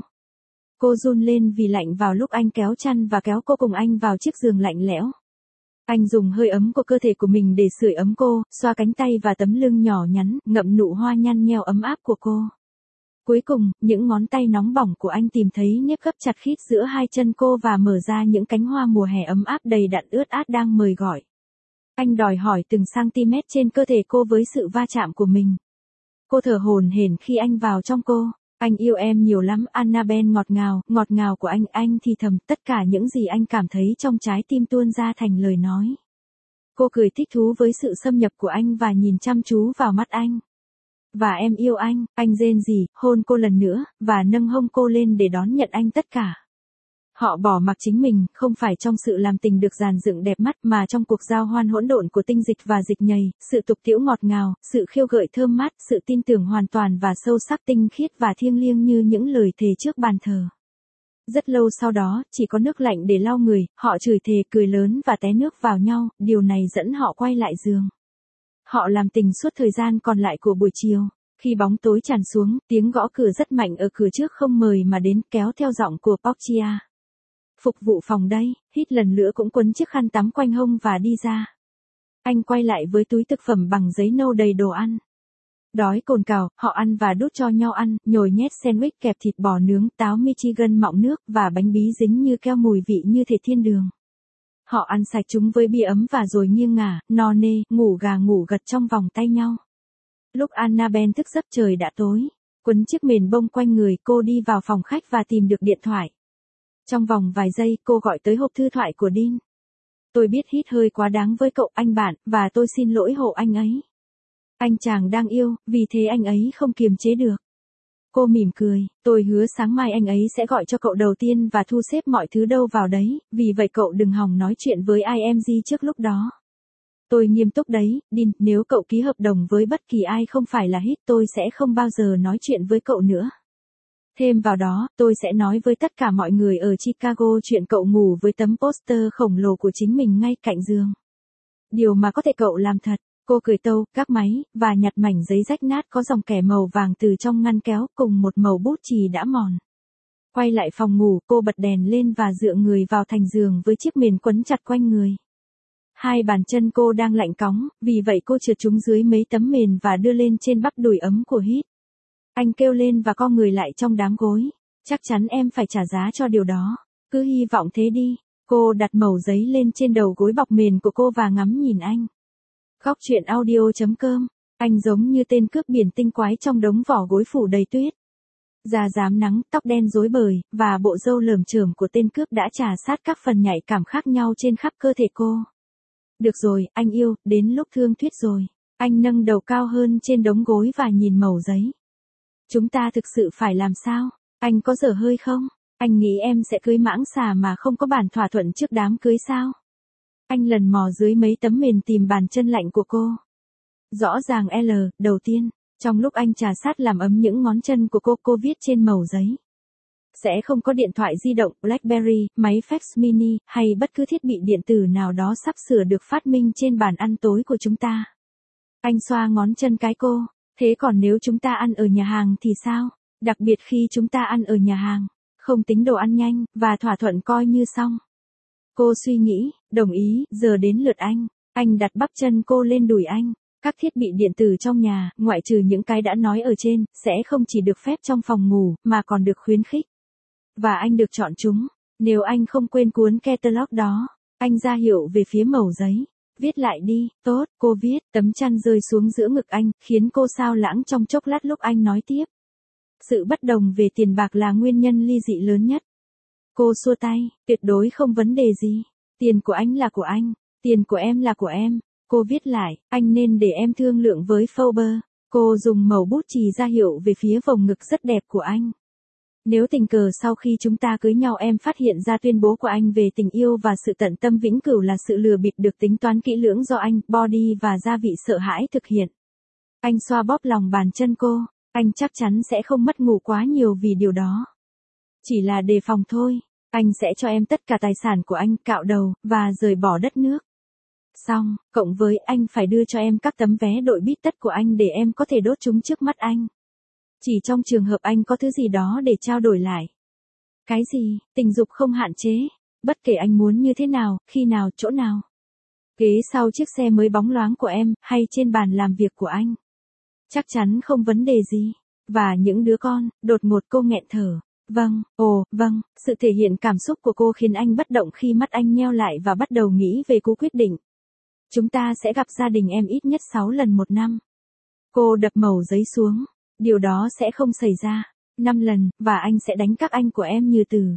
Cô run lên vì lạnh vào lúc anh kéo chăn và kéo cô cùng anh vào chiếc giường lạnh lẽo. Anh dùng hơi ấm của cơ thể của mình để sưởi ấm cô, xoa cánh tay và tấm lưng nhỏ nhắn, ngậm nụ hoa nhăn nheo ấm áp của cô. Cuối cùng, những ngón tay nóng bỏng của anh tìm thấy nếp gấp chặt khít giữa hai chân cô và mở ra những cánh hoa mùa hè ấm áp đầy đặn ướt át đang mời gọi. Anh đòi hỏi từng cm trên cơ thể cô với sự va chạm của mình. Cô thở hổn hển khi anh vào trong cô. Anh yêu em nhiều lắm, Annabelle ngọt ngào của anh thì thầm tất cả những gì anh cảm thấy trong trái tim tuôn ra thành lời nói. Cô cười thích thú với sự xâm nhập của anh và nhìn chăm chú vào mắt anh. Và em yêu anh rên rỉ, hôn cô lần nữa, và nâng hông cô lên để đón nhận anh tất cả. Họ bỏ mặc chính mình, không phải trong sự làm tình được dàn dựng đẹp mắt mà trong cuộc giao hoan hỗn độn của tinh dịch và dịch nhầy, sự tục tĩu ngọt ngào, sự khiêu gợi thơm mát, sự tin tưởng hoàn toàn và sâu sắc tinh khiết và thiêng liêng như những lời thề trước bàn thờ. Rất lâu sau đó, chỉ có nước lạnh để lau người, họ chửi thề, cười lớn và té nước vào nhau, điều này dẫn họ quay lại giường. Họ làm tình suốt thời gian còn lại của buổi chiều. Khi bóng tối tràn xuống, tiếng gõ cửa rất mạnh ở cửa trước không mời mà đến, kéo theo giọng của Portia. Phục vụ phòng đây. Hít lần nữa cũng quấn chiếc khăn tắm quanh hông và đi ra. Anh quay lại với túi thực phẩm bằng giấy nâu đầy đồ ăn. Đói cồn cào, họ ăn và đút cho nhau ăn, nhồi nhét sandwich kẹp thịt bò nướng, táo Michigan mọng nước và bánh bí dính như keo mùi vị như thể thiên đường. Họ ăn sạch chúng với bia ấm và rồi nghiêng ngả, no nê, ngủ gà ngủ gật trong vòng tay nhau. Lúc Annabelle thức giấc trời đã tối. Quấn chiếc mền bông quanh người, cô đi vào phòng khách và tìm được điện thoại. Trong vòng vài giây, cô gọi tới hộp thư thoại của Dean. Tôi biết hít hơi quá đáng với cậu anh bạn, và tôi xin lỗi hộ anh ấy. Anh chàng đang yêu, vì thế anh ấy không kiềm chế được. Cô mỉm cười, tôi hứa sáng mai anh ấy sẽ gọi cho cậu đầu tiên và thu xếp mọi thứ đâu vào đấy, vì vậy cậu đừng hòng nói chuyện với IMG trước lúc đó. Tôi nghiêm túc đấy, Dean, nếu cậu ký hợp đồng với bất kỳ ai không phải là hít tôi sẽ không bao giờ nói chuyện với cậu nữa. Thêm vào đó, tôi sẽ nói với tất cả mọi người ở Chicago chuyện cậu ngủ với tấm poster khổng lồ của chính mình ngay cạnh giường. Điều mà có thể cậu làm thật. Cô cười tâu, gác máy, và nhặt mảnh giấy rách nát có dòng kẻ màu vàng từ trong ngăn kéo cùng một mẩu bút chì đã mòn. Quay lại phòng ngủ, cô bật đèn lên và dựa người vào thành giường với chiếc mền quấn chặt quanh người. Hai bàn chân cô đang lạnh cóng, vì vậy cô trượt chúng dưới mấy tấm mền và đưa lên trên bắp đùi ấm của Hít. Anh kêu lên và co người lại trong đám gối. Chắc chắn em phải trả giá cho điều đó. Cứ hy vọng thế đi. Cô đặt mẩu giấy lên trên đầu gối bọc mền của cô và ngắm nhìn anh. Góc truyện audio.com. Anh giống như tên cướp biển tinh quái trong đống vỏ gối phủ đầy tuyết. Da rám nắng, tóc đen rối bời, và bộ râu lởm chởm của tên cướp đã trà sát các phần nhạy cảm khác nhau trên khắp cơ thể cô. Được rồi, anh yêu, đến lúc thương thuyết rồi. Anh nâng đầu cao hơn trên đống gối và nhìn mẩu giấy. Chúng ta thực sự phải làm sao? Anh có dở hơi không? Anh nghĩ em sẽ cưới mãng xà mà không có bản thỏa thuận trước đám cưới sao? Anh lần mò dưới mấy tấm mền tìm bàn chân lạnh của cô. Rõ ràng L, đầu tiên, trong lúc anh trà sát làm ấm những ngón chân của cô viết trên mẩu giấy. Sẽ không có điện thoại di động, BlackBerry, máy fax mini, hay bất cứ thiết bị điện tử nào đó sắp sửa được phát minh trên bàn ăn tối của chúng ta. Anh xoa ngón chân cái cô. Thế còn nếu chúng ta ăn ở nhà hàng thì sao? Đặc biệt khi chúng ta ăn ở nhà hàng, không tính đồ ăn nhanh, và thỏa thuận coi như xong. Cô suy nghĩ, đồng ý, giờ đến lượt anh. Anh đặt bắp chân cô lên đùi anh. Các thiết bị điện tử trong nhà, ngoại trừ những cái đã nói ở trên, sẽ không chỉ được phép trong phòng ngủ, mà còn được khuyến khích. Và anh được chọn chúng. Nếu anh không quên cuốn catalog đó, anh ra hiệu về phía mẩu giấy. Viết lại đi, tốt, cô viết, tấm chăn rơi xuống giữa ngực anh, khiến cô xao lãng trong chốc lát lúc anh nói tiếp. Sự bất đồng về tiền bạc là nguyên nhân ly dị lớn nhất. Cô xua tay, tuyệt đối không vấn đề gì. Tiền của anh là của anh, tiền của em là của em. Cô viết lại, anh nên để em thương lượng với Faber. Cô dùng mẩu bút chì ra hiệu về phía vòng ngực rất đẹp của anh. Nếu tình cờ sau khi chúng ta cưới nhau em phát hiện ra tuyên bố của anh về tình yêu và sự tận tâm vĩnh cửu là sự lừa bịp được tính toán kỹ lưỡng do anh, body và gia vị sợ hãi thực hiện. Anh xoa bóp lòng bàn chân cô, anh chắc chắn sẽ không mất ngủ quá nhiều vì điều đó. Chỉ là đề phòng thôi, anh sẽ cho em tất cả tài sản của anh, cạo đầu, và rời bỏ đất nước. Xong, cộng với anh phải đưa cho em các tấm vé đội bít tất của anh để em có thể đốt chúng trước mắt anh. Chỉ trong trường hợp anh có thứ gì đó để trao đổi lại. Cái gì? Tình dục không hạn chế. Bất kể anh muốn như thế nào, khi nào, chỗ nào. Ghế sau chiếc xe mới bóng loáng của em, hay trên bàn làm việc của anh. Chắc chắn không vấn đề gì. Và những đứa con, đột ngột cô nghẹn thở. Vâng, vâng, sự thể hiện cảm xúc của cô khiến anh bất động khi mắt anh nheo lại và bắt đầu nghĩ về cú quyết định. Chúng ta sẽ gặp gia đình em ít nhất 6 lần một năm. Cô đập mẩu giấy xuống. Điều đó sẽ không xảy ra. 5 lần, và anh sẽ đánh các anh của em như từ.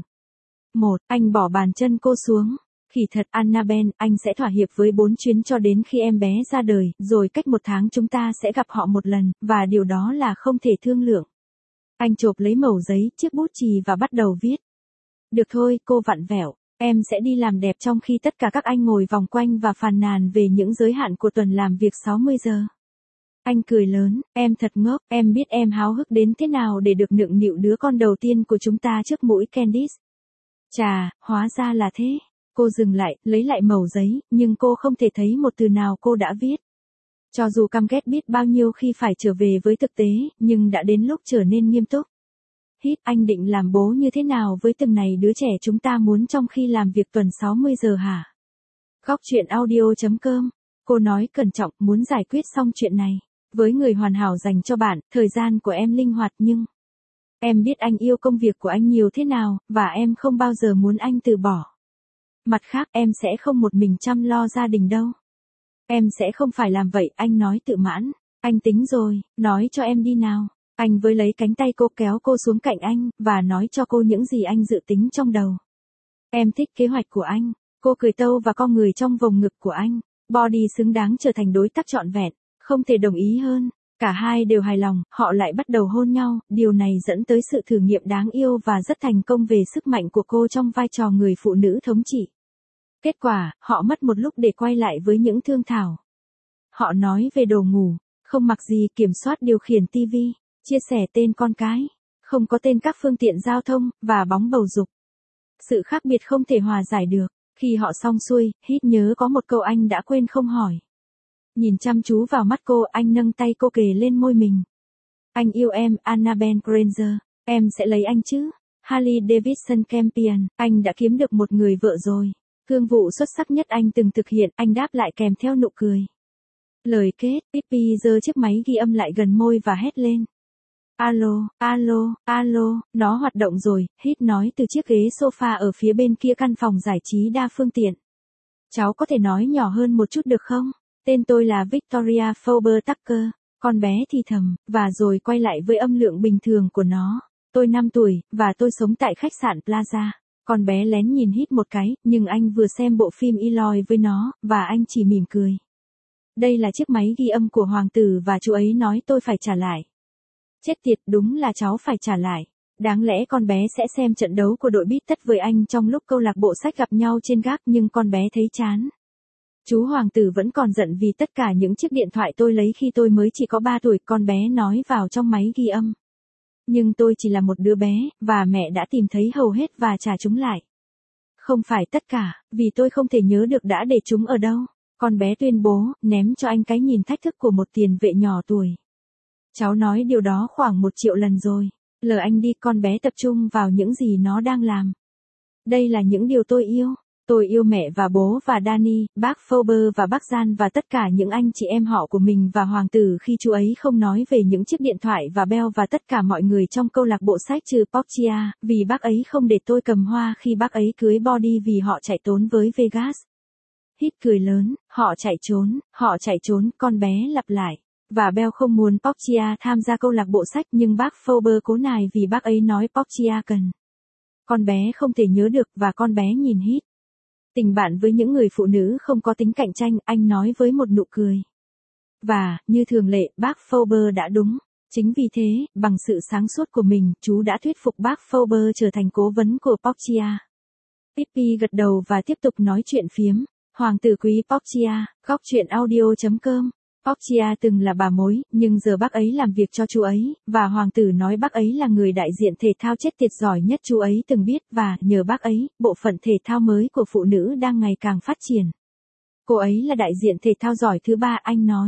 1. Anh bỏ bàn chân cô xuống. Khỉ thật Annabelle, anh sẽ thỏa hiệp với 4 chuyến cho đến khi em bé ra đời, rồi cách 1 tháng chúng ta sẽ gặp họ một lần, và điều đó là không thể thương lượng. Anh chộp lấy mẩu giấy, chiếc bút chì và bắt đầu viết. Được thôi, cô vặn vẹo. Em sẽ đi làm đẹp trong khi tất cả các anh ngồi vòng quanh và phàn nàn về những giới hạn của tuần làm việc 60 giờ. Anh cười lớn, em thật ngốc, em biết em háo hức đến thế nào để được nựng nịu đứa con đầu tiên của chúng ta trước mũi Candice. Chà, hóa ra là thế. Cô dừng lại, lấy lại mẩu giấy, nhưng cô không thể thấy một từ nào cô đã viết. Cho dù căm ghét biết bao nhiêu khi phải trở về với thực tế, nhưng đã đến lúc trở nên nghiêm túc. Hít, anh định làm bố như thế nào với từng này đứa trẻ chúng ta muốn trong khi làm việc tuần 60 giờ hả? Góc chuyện audio.com. Cô nói cẩn trọng, muốn giải quyết xong chuyện này. Với người hoàn hảo dành cho bạn, thời gian của em linh hoạt nhưng em biết anh yêu công việc của anh nhiều thế nào, và em không bao giờ muốn anh từ bỏ. Mặt khác, em sẽ không một mình chăm lo gia đình đâu. Em sẽ không phải làm vậy, anh nói tự mãn. Anh tính rồi, nói cho em đi nào. Anh với lấy cánh tay cô kéo cô xuống cạnh anh, và nói cho cô những gì anh dự tính trong đầu. Em thích kế hoạch của anh. Cô cười tâu và cong người trong vòng ngực của anh. Body xứng đáng trở thành đối tác trọn vẹn. Không thể đồng ý hơn. Cả hai đều hài lòng, họ lại bắt đầu hôn nhau. Điều này dẫn tới sự thử nghiệm đáng yêu và rất thành công về sức mạnh của cô trong vai trò người phụ nữ thống trị. Kết quả, họ mất một lúc để quay lại với những thương thảo. Họ nói về đồ ngủ, không mặc gì, kiểm soát điều khiển TV, chia sẻ tên con cái, không có tên các phương tiện giao thông, và bóng bầu dục. Sự khác biệt không thể hòa giải được. Khi họ xong xuôi, Hít nhớ có một câu anh đã quên không hỏi. Nhìn chăm chú vào mắt cô, anh nâng tay cô kề lên môi mình. Anh yêu em, Annabelle Granger. Em sẽ lấy anh chứ? Harley Davidson Campion. Anh đã kiếm được một người vợ rồi. Cương vụ xuất sắc nhất anh từng thực hiện, anh đáp lại kèm theo nụ cười. Lời kết, Pippi giơ chiếc máy ghi âm lại gần môi và hét lên. Alo, alo, alo, nó hoạt động rồi, Hít nói từ chiếc ghế sofa ở phía bên kia căn phòng giải trí đa phương tiện. Cháu có thể nói nhỏ hơn một chút được không? Tên tôi là Victoria Fowler Tucker, con bé thì thầm, và rồi quay lại với âm lượng bình thường của nó. Tôi 5 tuổi, và tôi sống tại khách sạn Plaza. Con bé lén nhìn Hít một cái, nhưng anh vừa xem bộ phim Eloy với nó, và anh chỉ mỉm cười. Đây là chiếc máy ghi âm của hoàng tử và chú ấy nói tôi phải trả lại. Chết tiệt, đúng là cháu phải trả lại. Đáng lẽ con bé sẽ xem trận đấu của đội Bít Tất với anh trong lúc câu lạc bộ sách gặp nhau trên gác, nhưng con bé thấy chán. Chú hoàng tử vẫn còn giận vì tất cả những chiếc điện thoại tôi lấy khi tôi mới chỉ có 3 tuổi, con bé nói vào trong máy ghi âm. Nhưng tôi chỉ là một đứa bé, và mẹ đã tìm thấy hầu hết và trả chúng lại. Không phải tất cả, vì tôi không thể nhớ được đã để chúng ở đâu. Con bé tuyên bố, ném cho anh cái nhìn thách thức của một tiền vệ nhỏ tuổi. Cháu nói điều đó khoảng 1 triệu lần rồi. Lờ anh đi, con bé tập trung vào những gì nó đang làm. Đây là những điều tôi yêu. Tôi yêu mẹ và bố và Danny, bác Fowler và bác Jan và tất cả những anh chị em họ của mình và hoàng tử khi chú ấy không nói về những chiếc điện thoại và Bell và tất cả mọi người trong câu lạc bộ sách trừ Portia, vì bác ấy không để tôi cầm hoa khi bác ấy cưới Body vì họ chạy trốn với Vegas. Hít cười lớn, họ chạy trốn, con bé lặp lại. Và Bell không muốn Portia tham gia câu lạc bộ sách nhưng bác Fowler cố nài vì bác ấy nói Portia cần. Con bé không thể nhớ được và con bé nhìn Hít. Tình bạn với những người phụ nữ không có tính cạnh tranh, anh nói với một nụ cười. Và, như thường lệ, bác Fowler đã đúng. Chính vì thế, bằng sự sáng suốt của mình, chú đã thuyết phục bác Fowler trở thành cố vấn của Portia. Pippi gật đầu và tiếp tục nói chuyện phiếm. Hoàng tử quý Portia, góc chuyện audio.com. Portia từng là bà mối, nhưng giờ bác ấy làm việc cho chú ấy, và hoàng tử nói bác ấy là người đại diện thể thao chết tiệt giỏi nhất chú ấy từng biết, và nhờ bác ấy, bộ phận thể thao mới của phụ nữ đang ngày càng phát triển. Cô ấy là đại diện thể thao giỏi thứ 3, anh nói.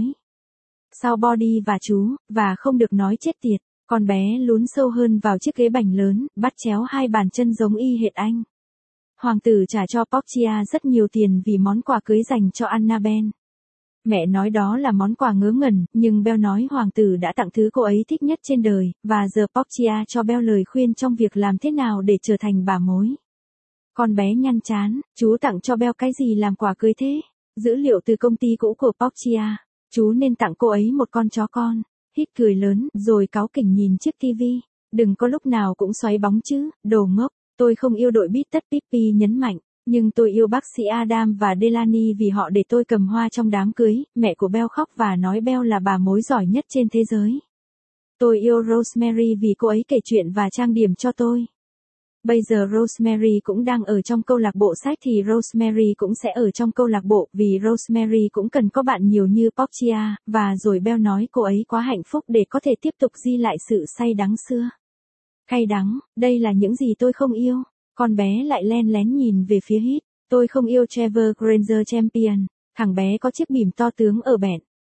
Sau Body và chú, và không được nói chết tiệt, con bé lún sâu hơn vào chiếc ghế bành lớn, bắt chéo 2 bàn chân giống y hệt anh. Hoàng tử trả cho Portia rất nhiều tiền vì món quà cưới dành cho Annabelle. Mẹ nói đó là món quà ngớ ngẩn, nhưng Bell nói hoàng tử đã tặng thứ cô ấy thích nhất trên đời, và giờ Portia cho Bell lời khuyên trong việc làm thế nào để trở thành bà mối. Con bé nhăn chán, chú tặng cho Bell cái gì làm quà cưới thế? Dữ liệu từ công ty cũ của Portia. Chú nên tặng cô ấy một con chó con. Hít cười lớn, rồi cáu kỉnh nhìn chiếc tivi. Đừng có lúc nào cũng xoáy bóng chứ, đồ ngốc. Tôi không yêu đội Bít Tất, Pippi nhấn mạnh. Nhưng tôi yêu bác sĩ Adam và Delaney vì họ để tôi cầm hoa trong đám cưới. Mẹ của Bell khóc và nói Bell là bà mối giỏi nhất trên thế giới. Tôi yêu Rosemary vì cô ấy kể chuyện và trang điểm cho tôi. Bây giờ Rosemary cũng đang ở trong câu lạc bộ sách thì Rosemary cũng sẽ ở trong câu lạc bộ vì Rosemary cũng cần có bạn nhiều như Portia, và rồi Bell nói cô ấy quá hạnh phúc để có thể tiếp tục ghi lại sự say đắng xưa. Cay đắng, đây là những gì tôi không yêu. Con bé lại len lén nhìn về phía Hít. Tôi không yêu Trevor Granger Champion. Thằng bé có chiếc bỉm to tướng ở bẹn.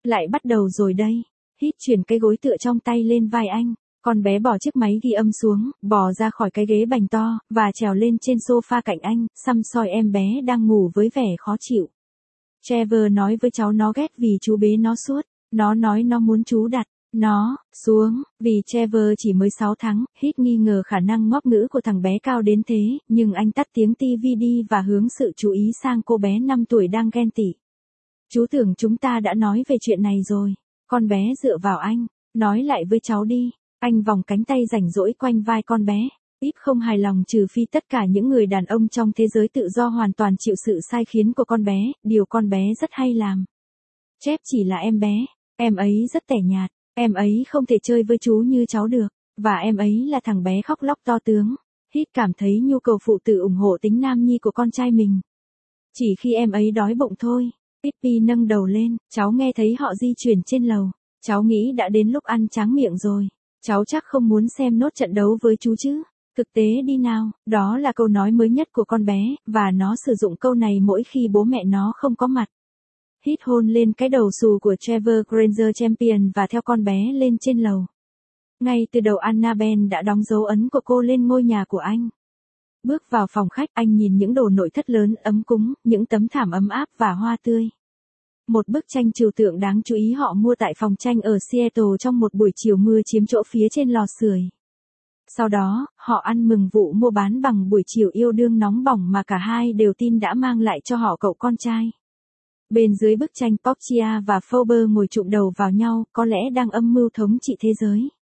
Lại bắt đầu rồi đây. Hít chuyển cái gối tựa trong tay lên vai anh. Con bé bỏ chiếc máy ghi âm xuống, bò ra khỏi cái ghế bành to, và trèo lên trên sofa cạnh anh, săm soi em bé đang ngủ với vẻ khó chịu. Trevor nói với cháu nó ghét vì chú bế nó suốt. Nó nói nó muốn chú đặt nó xuống, vì Trevor chỉ mới 6 tháng, Hít nghi ngờ khả năng ngốc ngữ của thằng bé cao đến thế, nhưng anh tắt tiếng tivi đi và hướng sự chú ý sang cô bé 5 tuổi đang ghen tị. Chú tưởng chúng ta đã nói về chuyện này rồi. Con bé dựa vào anh, nói lại với cháu đi. Anh vòng cánh tay rảnh rỗi quanh vai con bé. Pip không hài lòng trừ phi tất cả những người đàn ông trong thế giới tự do hoàn toàn chịu sự sai khiến của con bé, điều con bé rất hay làm. Chép chỉ là em bé, em ấy rất tẻ nhạt, em ấy không thể chơi với chú như cháu được, và em ấy là thằng bé khóc lóc to tướng. Hít cảm thấy nhu cầu phụ tử ủng hộ tính nam nhi của con trai mình. Chỉ khi em ấy đói bụng thôi. Pippi nâng đầu lên, cháu nghe thấy họ di chuyển trên lầu. Cháu nghĩ đã đến lúc ăn tráng miệng rồi. Cháu chắc không muốn xem nốt trận đấu với chú chứ. Thực tế đi nào, đó là câu nói mới nhất của con bé, và nó sử dụng câu này mỗi khi bố mẹ nó không có mặt. Hít hôn lên cái đầu xù của Trevor Granger Champion và theo con bé lên trên lầu. Ngay từ đầu Annabelle đã đóng dấu ấn của cô lên ngôi nhà của anh. Bước vào phòng khách, anh nhìn những đồ nội thất lớn ấm cúng, những tấm thảm ấm áp và hoa tươi. Một bức tranh trừu tượng đáng chú ý họ mua tại phòng tranh ở Seattle trong một buổi chiều mưa chiếm chỗ phía trên lò sưởi. Sau đó, họ ăn mừng vụ mua bán bằng buổi chiều yêu đương nóng bỏng mà cả hai đều tin đã mang lại cho họ cậu con trai. Bên dưới bức tranh Portia và Phoebe ngồi chụm đầu vào nhau, có lẽ đang âm mưu thống trị thế giới.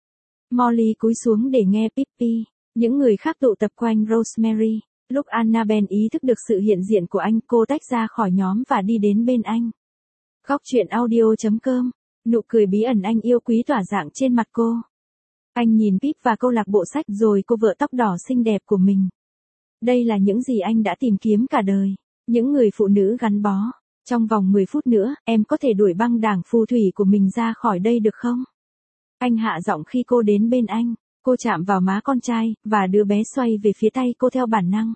Molly cúi xuống để nghe Pippi. Những người khác tụ tập quanh Rosemary. Lúc Annabelle ý thức được sự hiện diện của anh, cô tách ra khỏi nhóm và đi đến bên anh. Góc truyện audio.com. Nụ cười bí ẩn anh yêu quý tỏa dạng trên mặt cô. Anh nhìn Pip và câu lạc bộ sách rồi cô vợ tóc đỏ xinh đẹp của mình. Đây là những gì anh đã tìm kiếm cả đời. Những người phụ nữ gắn bó. Trong vòng 10 phút nữa, em có thể đuổi băng đảng phù thủy của mình ra khỏi đây được không? Anh hạ giọng khi cô đến bên anh. Cô chạm vào má con trai, và đứa bé xoay về phía tay cô theo bản năng.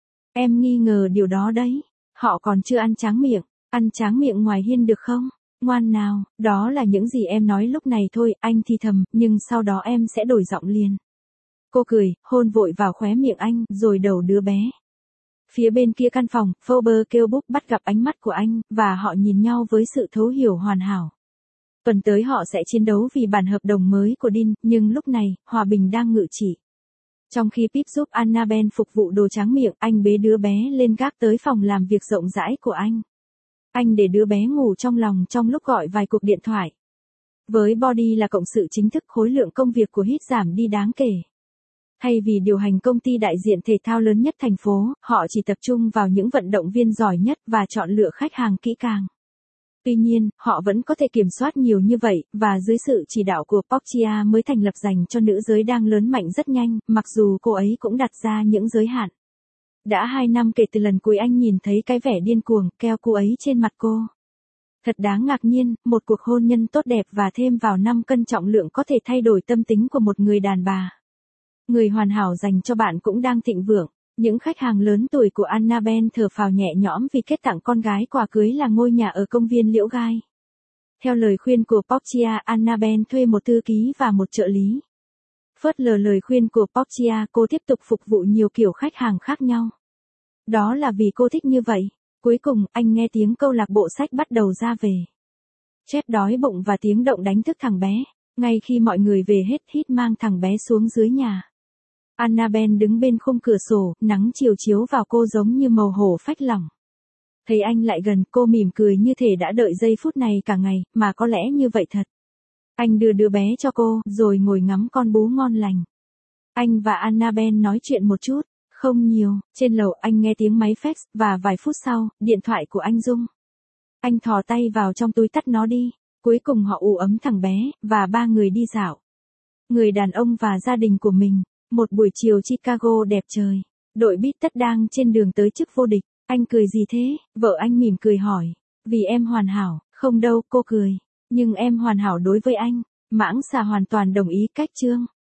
Em nghi ngờ điều đó đấy. Họ còn chưa ăn tráng miệng. Ăn tráng miệng ngoài hiên được không? Ngoan nào, đó là những gì em nói lúc này thôi, anh thì thầm, nhưng sau đó em sẽ đổi giọng liền. Cô cười, hôn vội vào khóe miệng anh, rồi đầu đứa bé. Phía bên kia căn phòng, Phoebe kêu búp bắt gặp ánh mắt của anh, và họ nhìn nhau với sự thấu hiểu hoàn hảo. Tuần tới họ sẽ chiến đấu vì bản hợp đồng mới của Dean, nhưng lúc này, hòa bình đang ngự trị. Trong khi Pip giúp Annabelle phục vụ đồ tráng miệng, anh bế đứa bé lên gác tới phòng làm việc rộng rãi của anh. Anh để đứa bé ngủ trong lòng trong lúc gọi vài cuộc điện thoại. Với Body là cộng sự chính thức, khối lượng công việc của Hít giảm đi đáng kể. Thay vì điều hành công ty đại diện thể thao lớn nhất thành phố, họ chỉ tập trung vào những vận động viên giỏi nhất và chọn lựa khách hàng kỹ càng. Tuy nhiên, họ vẫn có thể kiểm soát nhiều như vậy, và dưới sự chỉ đạo của Portia mới thành lập dành cho nữ giới đang lớn mạnh rất nhanh, mặc dù cô ấy cũng đặt ra những giới hạn. Đã 2 năm kể từ lần cuối anh nhìn thấy cái vẻ điên cuồng, keo cô ấy trên mặt cô. Thật đáng ngạc nhiên, một cuộc hôn nhân tốt đẹp và thêm vào 5 cân trọng lượng có thể thay đổi tâm tính của một người đàn bà. Người hoàn hảo dành cho bạn cũng đang thịnh vượng. Những khách hàng lớn tuổi của Annabelle thở phào nhẹ nhõm vì kết tặng con gái quà cưới là ngôi nhà ở công viên Liễu Gai. Theo lời khuyên của Portia, Annabelle thuê một thư ký và một trợ lý. Phớt lờ lời khuyên của Portia, cô tiếp tục phục vụ nhiều kiểu khách hàng khác nhau. Đó là vì cô thích như vậy. Cuối cùng, anh nghe tiếng câu lạc bộ sách bắt đầu ra về. Chép đói bụng và tiếng động đánh thức thằng bé. Ngay khi mọi người về hết, Hít mang thằng bé xuống dưới nhà. Annabelle đứng bên khung cửa sổ, nắng chiều chiếu vào cô giống như màu hổ phách lỏng. Thấy anh lại gần, cô mỉm cười như thể đã đợi giây phút này cả ngày, mà có lẽ như vậy thật. Anh đưa đứa bé cho cô, rồi ngồi ngắm con bú ngon lành. Anh và Annabelle nói chuyện một chút, không nhiều. Trên lầu anh nghe tiếng máy fax, và vài phút sau, điện thoại của anh rung. Anh thò tay vào trong túi tắt nó đi. Cuối cùng họ ủ ấm thằng bé, và 3 người đi dạo. Người đàn ông và gia đình của mình. Một buổi chiều Chicago đẹp trời. Đội bít tất đang trên đường tới chức vô địch. Anh cười gì thế? Vợ anh mỉm cười hỏi. Vì em hoàn hảo. Không đâu, cô cười. Nhưng em hoàn hảo đối với anh. Mãng xà hoàn toàn đồng ý cách chương.